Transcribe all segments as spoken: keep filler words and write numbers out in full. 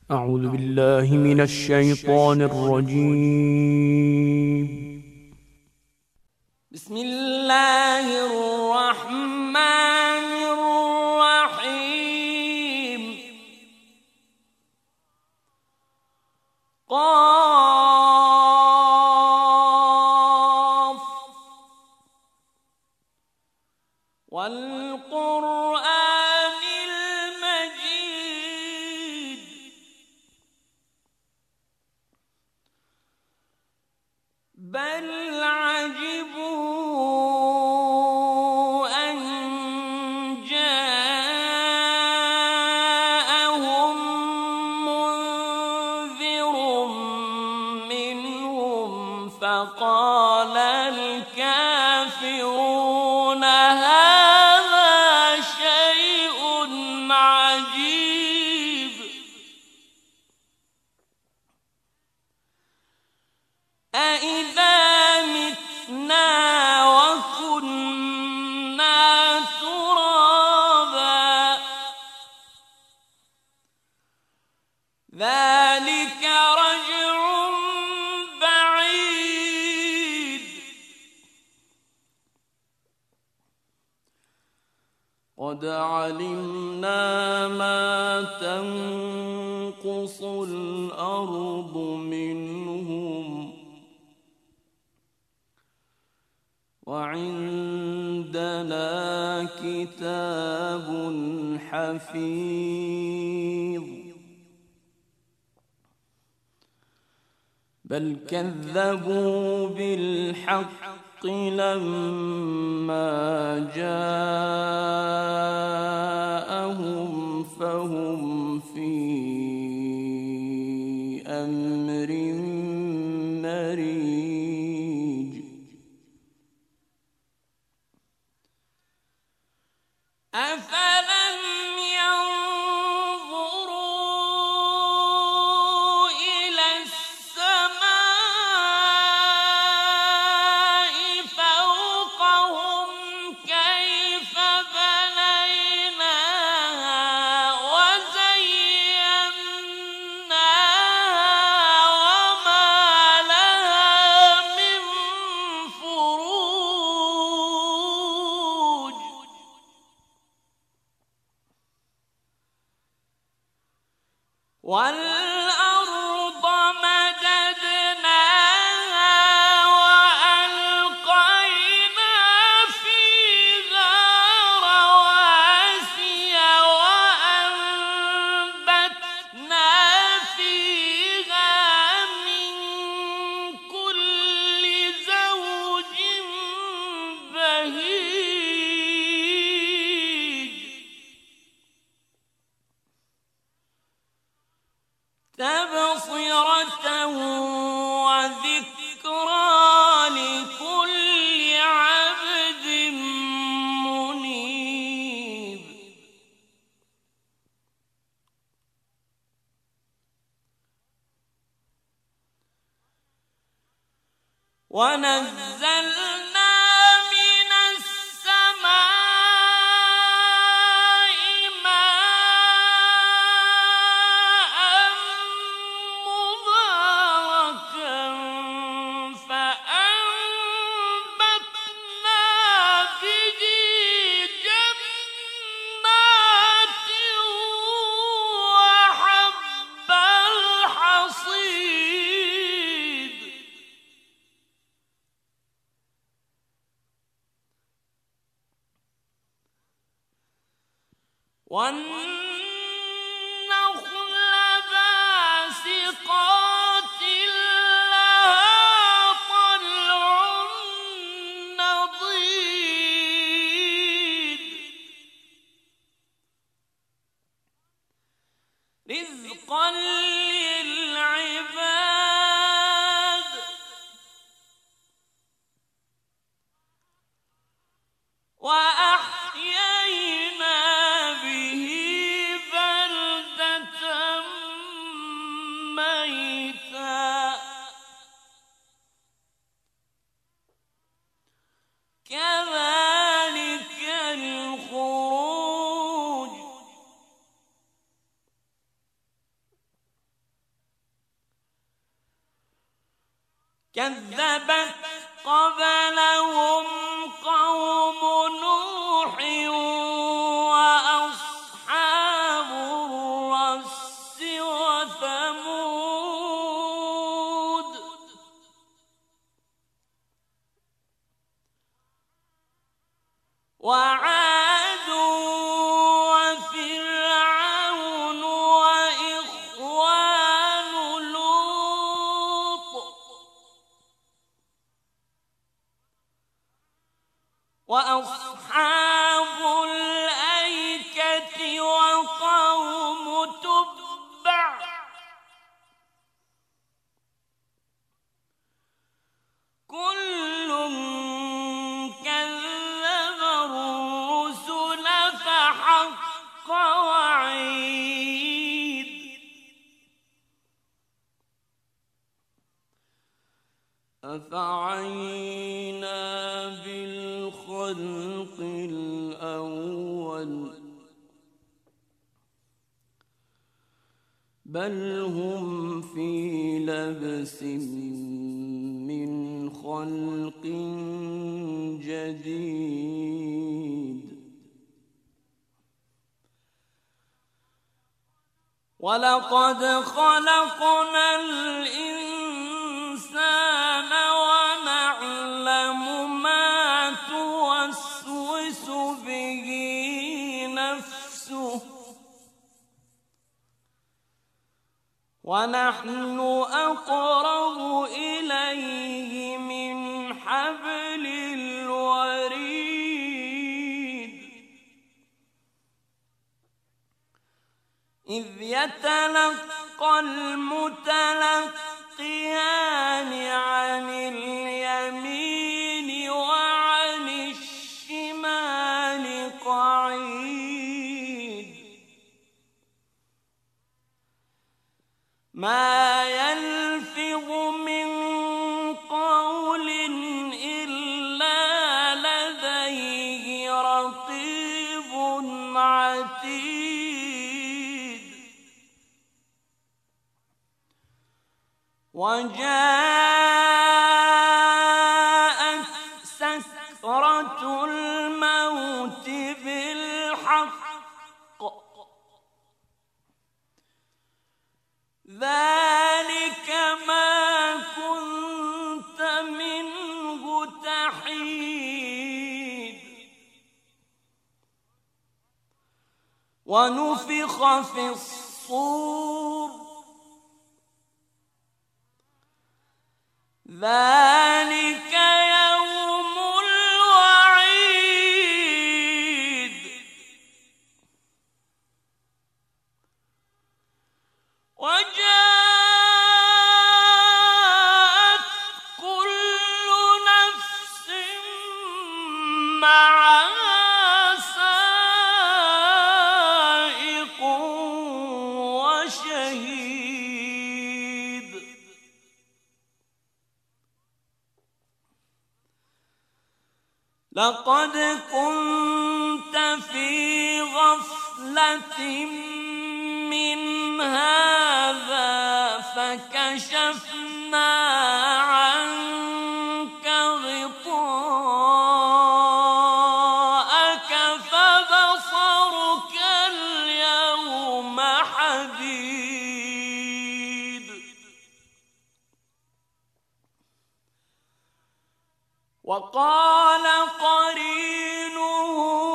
أعوذ بالله من الشيطان الرجيم. بسم الله الرحمن الرحيم. قاف والقرآن المجيد بل عجبوا أن جاءهم منذر منهم فقال الكافرون هذا شيء عجيب أإذا متنا وكنا ترابا ذلك رجع بعيد قد علمنا ما تنقص الأرض منهم وعندنا كتاب حفيظ بل كذبوا بالحق لما جاءهم فهم في أمر مريج أفلم ينظروا إلى السماء فوقهم كيف بنيناها وزيناها وما لها من فروج والأرض مددناها وألقينا فيها رواسي وأنبتنا فيها من كل زوج بهيج تبصرة وذكرى لكل عبد منيب ونزلنا من السماء ماء مباركا فأنبتنا به جنات وحب الحصيد والنخل باسقات لها طلع نضيد رزقا للعباد وأحيينا به بلدة ميتا كذلك الخروج كذبت قبلهم قوم نوح وأصحاب الرس وثمود وعاد وفرعون وإخوان لوط وأصحاب الأيكة وقوم تبع كل كذب الرسل فحق وعيد أفعينا بالخلق الأول بل هم في لبس من خلق جديد ولقد خلقنا الإنسان ونعلم ما توسوس به نفسه ونحن أقرب إليه من حبل الوريد إذ يتلقى المتلقيان عن اليمين وعن الشمال قعيد ما يلفظ من قول إلا لديه رقيب عتيد وجاءت سكرة الموت بالحق ذلك ما كنت منه تحيد ونفخ في الصور ذلك يوم الوعيد وجاءت كل نفس معها سائق وشهيد لقد كنت في غفلة من هذا فكشفنا عنك غطاءك فبصرك اليوم حديد وقال قرينه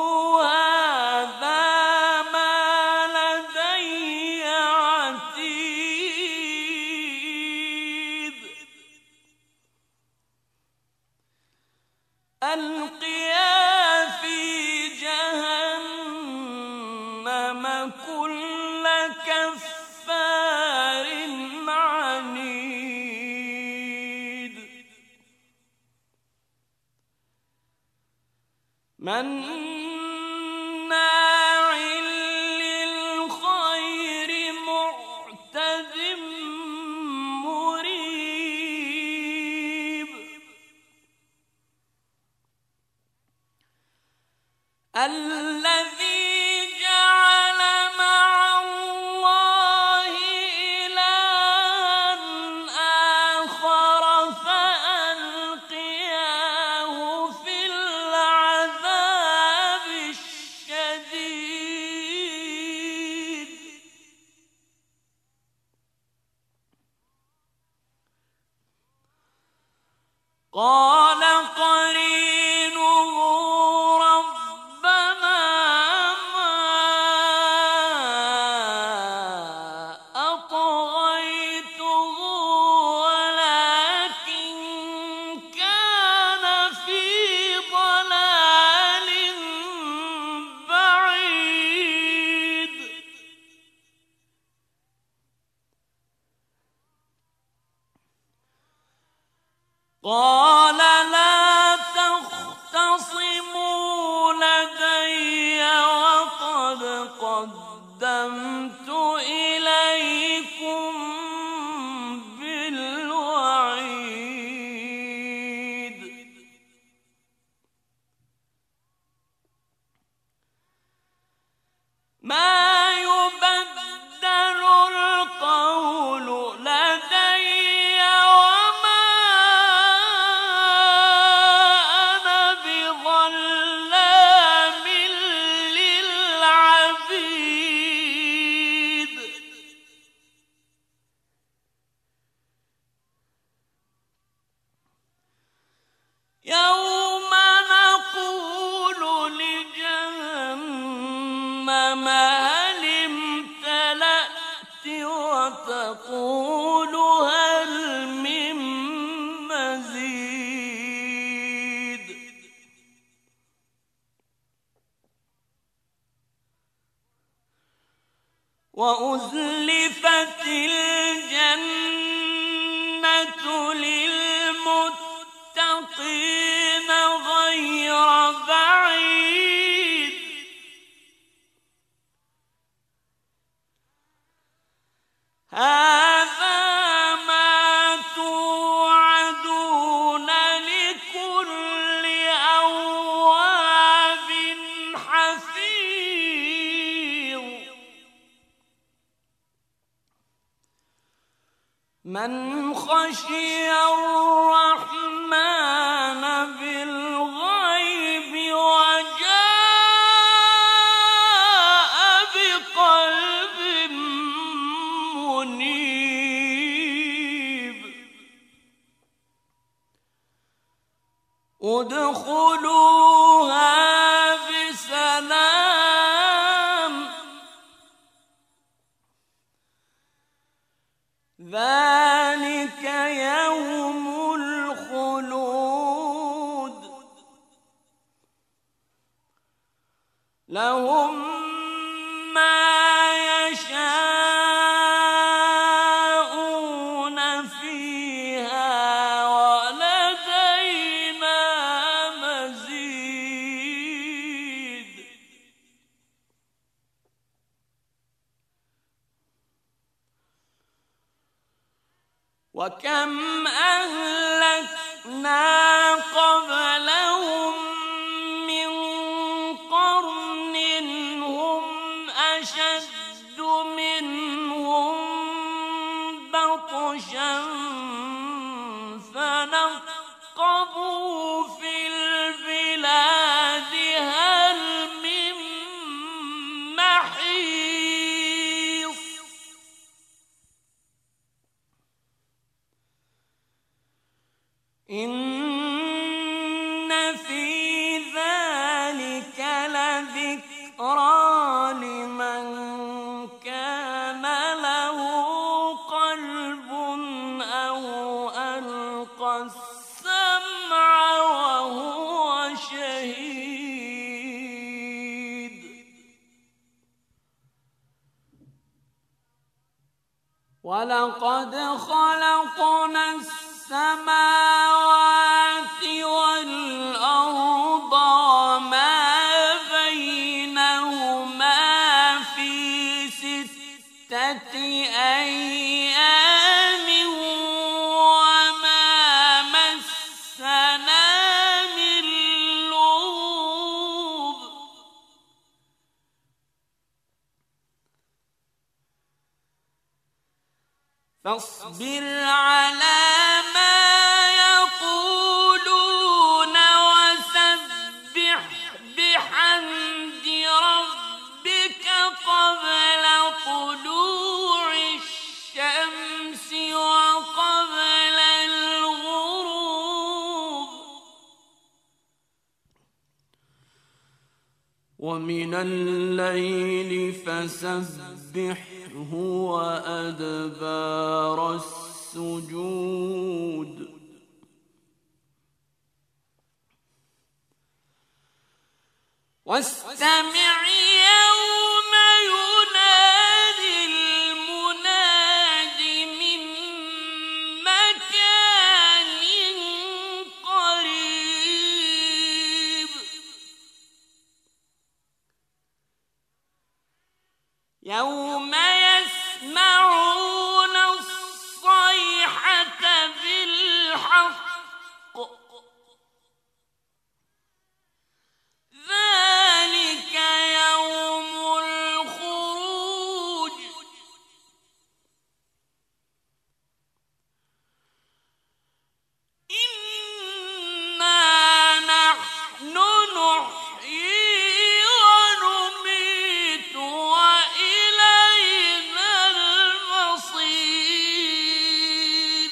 هذا ما لدي عتيد ألقيا في جهنم كل كفار عنيد مناع للخير معتد مريب الذي جعل مع الله إلها آخر فألقاه قال قرينه ربنا ما أطغيته ولكن كان في ضلال بعيد. قال لا تختصموا لدي وقد قدمت إليكم بالوعيد. ما يبدل القول لدي وما أنا بظلام للعبيد. يوم نقول لجهنم هل امتلأت وتقول هل من مزيد. وأزلفت الجنة للمتقين غير بعيد. هذا ما توعدون لكل أواب حفيظ. من خشي الرحمن بالغيب وجاء بقلب منيب. ادخلوها بسلام ذلك يوم الخلود. لهم ما يشاءون فيها ولدينا مزيد. وكم أهلكنا قبلهم من قرن هم أشد منهم بطشا فنقبوا في البلاد هل من محيص. إن في ذلك لذكرى لمن كان له قلب أو ألقى السمع وهو شهيد. ولقد خلقنا السماوات والأرض وما بينهما في ستة أيام وما مسنا من لغوب. فاصبر على ما يقولون وسبح بحمد ربك قبل طلوع الشمس وقبل الغروب ومن الليل فسبحه وأدبار السجود واستمع يوم ينادي المناد من مكان قريب يوم يسمعون الصيحة بالحق ذلك يوم الخروج إنا نحن نحيي ونميت وإلينا المصير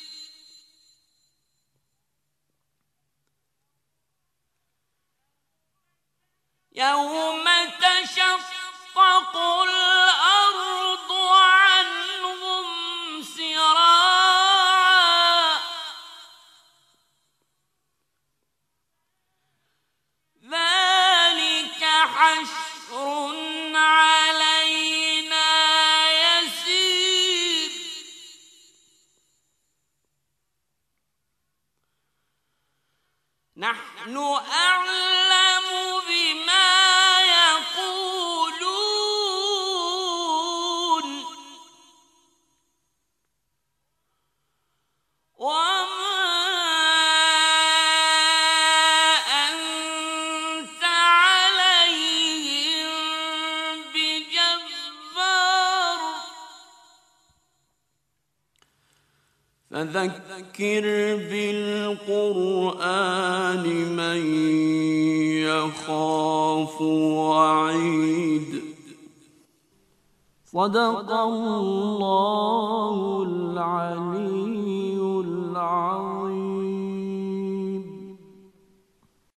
يوم تشقق الأرض عنهم سراعا ذلك حشر علينا يسير نحن أعلم بما يقولون وما أنت عليهم بجبار فذكر بالقرآن من يخاف وعيد صدق الله العلي العظيم.